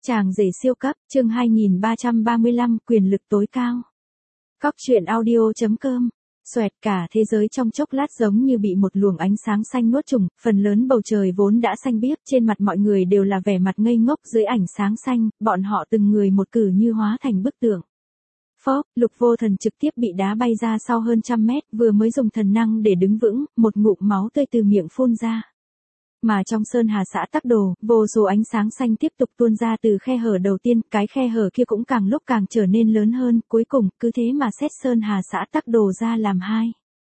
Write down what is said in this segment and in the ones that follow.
Chàng rể siêu cấp, chương 2335, quyền lực tối cao. Cóc truyện audio.com. Xoẹt, cả thế giới trong chốc lát giống như bị một luồng ánh sáng xanh nuốt chửng, phần lớn bầu trời vốn đã xanh biếc, trên mặt mọi người đều là vẻ mặt ngây ngốc dưới ánh sáng xanh, bọn họ từng người một cử như hóa thành bức tượng. Phốc, Lục Vô Thần trực tiếp bị đá bay ra sau hơn 100 mét, vừa mới dùng thần năng để đứng vững, một ngụm máu tươi từ miệng phun ra. Mà trong Sơn Hà xã Tắc Đồ, vô số ánh sáng xanh tiếp tục tuôn ra từ khe hở đầu tiên, cái khe hở kia cũng càng lúc càng trở nên lớn hơn, cuối cùng, cứ thế mà xét Sơn Hà xã Tắc Đồ ra làm hai.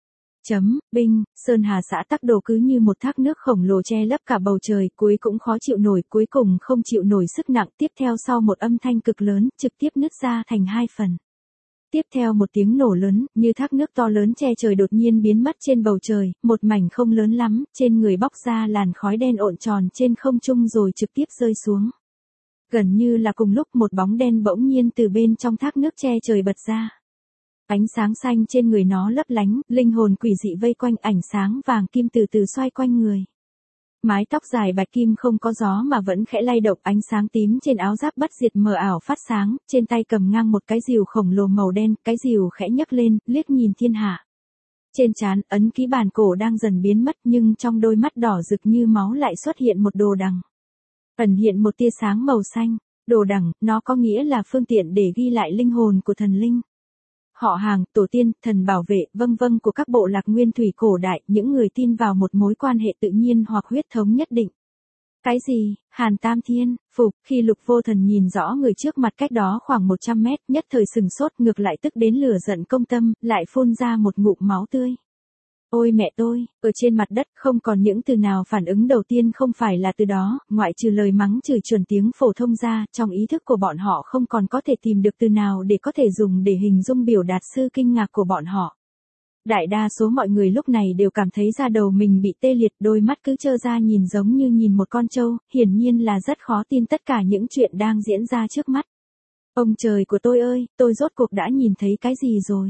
Binh, Sơn Hà xã Tắc Đồ cứ như một thác nước khổng lồ che lấp cả bầu trời, cuối cũng khó chịu nổi, cuối cùng không chịu nổi sức nặng, tiếp theo sau một âm thanh cực lớn, trực tiếp nứt ra thành hai phần. Tiếp theo một tiếng nổ lớn, như thác nước to lớn che trời đột nhiên biến mất trên bầu trời, một mảnh không lớn lắm, trên người bóc ra làn khói đen ộn tròn trên không trung rồi trực tiếp rơi xuống. Gần như là cùng lúc một bóng đen bỗng nhiên từ bên trong thác nước che trời bật ra. Ánh sáng xanh trên người nó lấp lánh, linh hồn quỷ dị vây quanh ánh sáng vàng kim từ từ xoay quanh người. Mái tóc dài bạch kim không có gió mà vẫn khẽ lay động, ánh sáng tím trên áo giáp bất diệt mờ ảo phát sáng, trên tay cầm ngang một cái rìu khổng lồ màu đen, cái rìu khẽ nhấc lên, liếc nhìn thiên hạ. Trên trán, ấn ký bàn cổ đang dần biến mất nhưng trong đôi mắt đỏ rực như máu lại xuất hiện một đồ đằng. Ẩn hiện một tia sáng màu xanh, đồ đằng, nó có nghĩa là phương tiện để ghi lại linh hồn của thần linh. Họ hàng, tổ tiên, thần bảo vệ, vân của các bộ lạc nguyên thủy cổ đại, những người tin vào một mối quan hệ tự nhiên hoặc huyết thống nhất định. Cái gì? Hàn Tam Thiên, phục, khi Lục Vô Thần nhìn rõ người trước mặt cách đó khoảng 100 mét, nhất thời sừng sốt, ngược lại tức đến lửa giận công tâm, lại phun ra một ngụm máu tươi. Ôi mẹ tôi, ở trên mặt đất không còn những từ nào phản ứng đầu tiên không phải là từ đó, ngoại trừ lời mắng chửi chuẩn tiếng phổ thông ra, trong ý thức của bọn họ không còn có thể tìm được từ nào để có thể dùng để hình dung biểu đạt sự kinh ngạc của bọn họ. Đại đa số mọi người lúc này đều cảm thấy da đầu mình bị tê liệt, đôi mắt cứ trơ ra nhìn giống như nhìn một con trâu, hiển nhiên là rất khó tin tất cả những chuyện đang diễn ra trước mắt. Ông trời của tôi ơi, tôi rốt cuộc đã nhìn thấy cái gì rồi?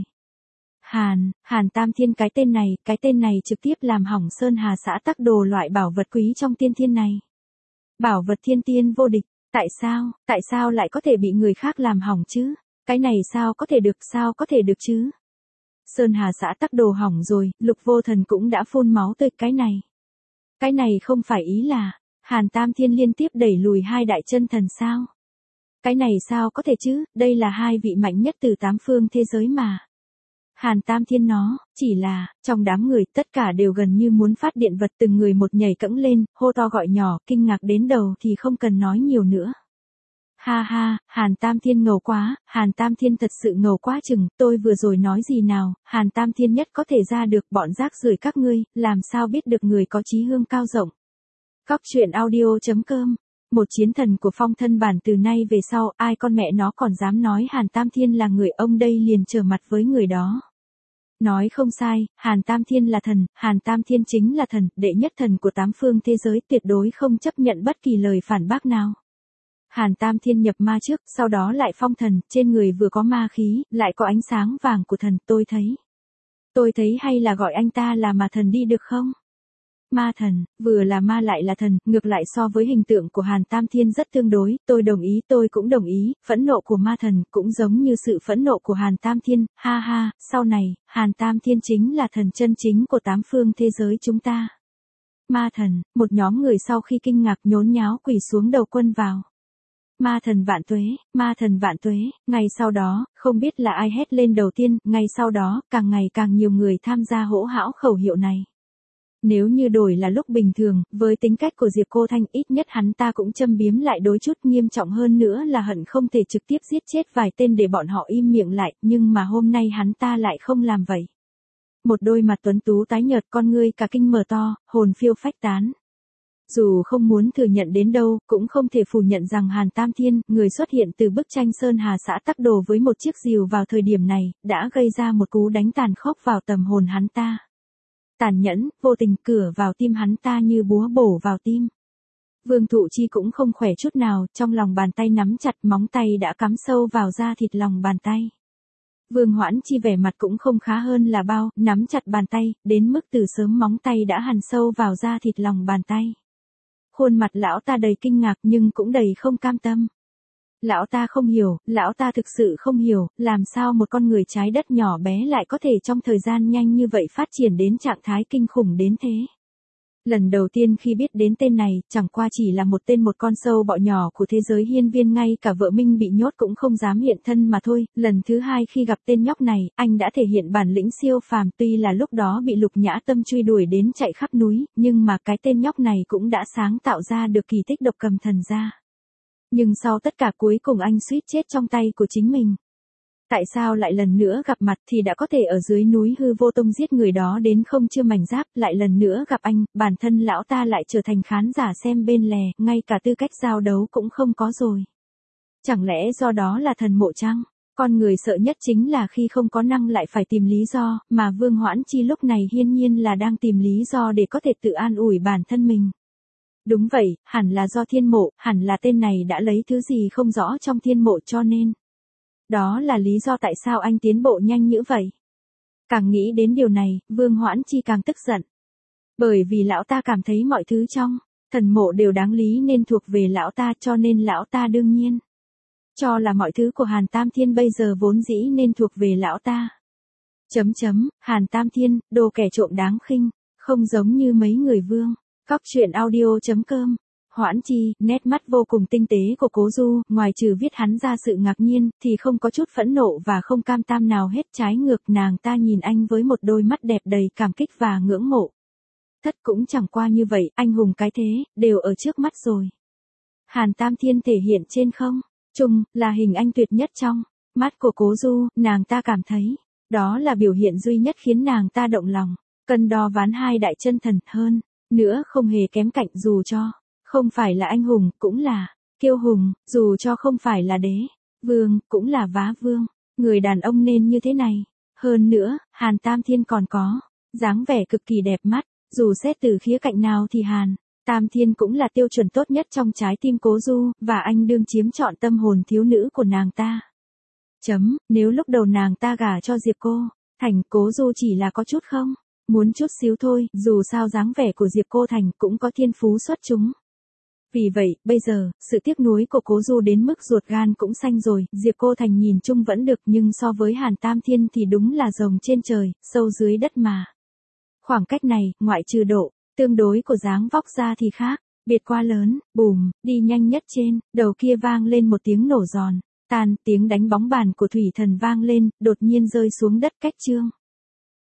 Hàn Tam Thiên, cái tên này trực tiếp làm hỏng Sơn Hà xã Tắc Đồ loại bảo vật quý trong tiên thiên này. Bảo vật thiên tiên vô địch, tại sao lại có thể bị người khác làm hỏng chứ? Cái này sao có thể được chứ? Sơn Hà xã Tắc Đồ hỏng rồi, Lục Vô Thần cũng đã phun máu tươi, cái này không phải ý là, Hàn Tam Thiên liên tiếp đẩy lùi hai đại chân thần sao? Cái này sao có thể chứ, đây là hai vị mạnh nhất từ tám phương thế giới mà. Hàn Tam Thiên nó, chỉ là, trong đám người, tất cả đều gần như muốn phát điện vật, từng người một nhảy cẫng lên, hô to gọi nhỏ, kinh ngạc đến đầu thì không cần nói nhiều nữa. Ha, Hàn Tam Thiên ngầu quá, Hàn Tam Thiên thật sự ngầu quá chừng, tôi vừa rồi nói gì nào, Hàn Tam Thiên nhất có thể ra được, bọn rác rưởi các ngươi, làm sao biết được người có chí hương cao rộng. Cóc truyện audio.com. Một chiến thần của phong thân bản từ nay về sau, ai con mẹ nó còn dám nói Hàn Tam Thiên là người, ông đây liền trở mặt với người đó. Nói không sai, Hàn Tam Thiên là thần, Hàn Tam Thiên chính là thần, đệ nhất thần của tám phương thế giới, tuyệt đối không chấp nhận bất kỳ lời phản bác nào. Hàn Tam Thiên nhập ma trước, sau đó lại phong thần, trên người vừa có ma khí, lại có ánh sáng vàng của thần, tôi thấy hay là gọi anh ta là ma thần đi được không? Ma thần, vừa là ma lại là thần, ngược lại so với hình tượng của Hàn Tam Thiên rất tương đối, tôi cũng đồng ý, phẫn nộ của ma thần cũng giống như sự phẫn nộ của Hàn Tam Thiên, ha, sau này, Hàn Tam Thiên chính là thần chân chính của tám phương thế giới chúng ta. Ma thần, một nhóm người sau khi kinh ngạc nhốn nháo quỳ xuống đầu quân vào. Ma thần vạn tuế, ngay sau đó, không biết là ai hét lên đầu tiên, ngay sau đó, càng ngày càng nhiều người tham gia hỗ hão khẩu hiệu này. Nếu như đổi là lúc bình thường, với tính cách của Diệp Cô Thanh, ít nhất hắn ta cũng châm biếm lại đối chút, nghiêm trọng hơn nữa là hận không thể trực tiếp giết chết vài tên để bọn họ im miệng lại, nhưng mà hôm nay hắn ta lại không làm vậy. Một đôi mặt tuấn tú tái nhợt, con ngươi cả kinh mở to, hồn phiêu phách tán. Dù không muốn thừa nhận đến đâu, cũng không thể phủ nhận rằng Hàn Tam Thiên, người xuất hiện từ bức tranh Sơn Hà xã Tắc Đồ với một chiếc rìu vào thời điểm này, đã gây ra một cú đánh tàn khốc vào tâm hồn hắn ta. Tàn nhẫn, vô tình, cửa vào tim hắn ta như búa bổ vào tim. Vương Thụ Chi cũng không khỏe chút nào, trong lòng bàn tay nắm chặt, móng tay đã cắm sâu vào da thịt lòng bàn tay. Vương Hoãn Chi vẻ mặt cũng không khá hơn là bao, nắm chặt bàn tay, đến mức từ sớm móng tay đã hằn sâu vào da thịt lòng bàn tay. Khuôn mặt lão ta đầy kinh ngạc nhưng cũng đầy không cam tâm. Lão ta không hiểu, lão ta thực sự không hiểu, làm sao một con người trái đất nhỏ bé lại có thể trong thời gian nhanh như vậy phát triển đến trạng thái kinh khủng đến thế. Lần đầu tiên khi biết đến tên này, chẳng qua chỉ là một con sâu bọ nhỏ của thế giới hiên viên, ngay cả vợ Minh bị nhốt cũng không dám hiện thân mà thôi. Lần thứ hai khi gặp tên nhóc này, anh đã thể hiện bản lĩnh siêu phàm, tuy là lúc đó bị Lục Nhã Tâm truy đuổi đến chạy khắp núi, nhưng mà cái tên nhóc này cũng đã sáng tạo ra được kỳ tích độc cầm thần ra. Nhưng sau tất cả cuối cùng anh suýt chết trong tay của chính mình. Tại sao lại lần nữa gặp mặt thì đã có thể ở dưới núi hư vô tông giết người đó đến không chưa mảnh giáp, lại lần nữa gặp anh, bản thân lão ta lại trở thành khán giả xem bên lề, ngay cả tư cách giao đấu cũng không có rồi. Chẳng lẽ do đó là thần mộ chăng? Con người sợ nhất chính là khi không có năng lại phải tìm lý do, mà Vương Hoãn Chi lúc này hiển nhiên là đang tìm lý do để có thể tự an ủi bản thân mình. Đúng vậy, hẳn là do thiên mộ, hẳn là tên này đã lấy thứ gì không rõ trong thiên mộ cho nên. Đó là lý do tại sao anh tiến bộ nhanh như vậy. Càng nghĩ đến điều này, Vương Hoãn Chi càng tức giận. Bởi vì lão ta cảm thấy mọi thứ trong thần mộ đều đáng lý nên thuộc về lão ta, cho nên lão ta đương nhiên cho là mọi thứ của Hàn Tam Thiên bây giờ vốn dĩ nên thuộc về lão ta. Hàn Tam Thiên, đồ kẻ trộm đáng khinh, không giống như mấy người Vương. Cóc truyện audio.com. Hoãn Chi, nét mắt vô cùng tinh tế của Cố Du, ngoài trừ viết hắn ra sự ngạc nhiên, thì không có chút phẫn nộ và không cam tam nào hết, trái ngược nàng ta nhìn anh với một đôi mắt đẹp đầy cảm kích và ngưỡng mộ. Thất cũng chẳng qua như vậy, anh hùng cái thế, đều ở trước mắt rồi. Hàn Tam Thiên thể hiện trên không trung, là hình anh tuyệt nhất trong mắt của Cố Du, nàng ta cảm thấy, đó là biểu hiện duy nhất khiến nàng ta động lòng, cân đo ván hai đại chân thần hơn, nữa không hề kém cạnh dù cho không phải là anh hùng, cũng là kiêu hùng, dù cho không phải là đế vương, cũng là vá vương. Người đàn ông nên như thế này. Hơn nữa, Hàn Tam Thiên còn có dáng vẻ cực kỳ đẹp mắt, dù xét từ khía cạnh nào thì Hàn Tam Thiên cũng là tiêu chuẩn tốt nhất trong trái tim Cố Du, và anh đương chiếm trọn tâm hồn thiếu nữ của nàng ta. Nếu lúc đầu nàng ta gả cho Diệp Cô Thành, Cố Du chỉ là có chút không muốn chút xíu thôi, dù sao dáng vẻ của Diệp Cô Thành cũng có thiên phú xuất chúng. Vì vậy, bây giờ, sự tiếc nuối của Cố Du đến mức ruột gan cũng xanh rồi, Diệp Cô Thành nhìn chung vẫn được nhưng so với Hàn Tam Thiên thì đúng là rồng trên trời, sâu dưới đất mà. Khoảng cách này, ngoại trừ độ tương đối của dáng vóc ra thì khác, biệt quá lớn, bùm, đi nhanh nhất trên, đầu kia vang lên một tiếng nổ giòn, tan, tiếng đánh bóng bàn của Thủy Thần vang lên, đột nhiên rơi xuống đất cách Trương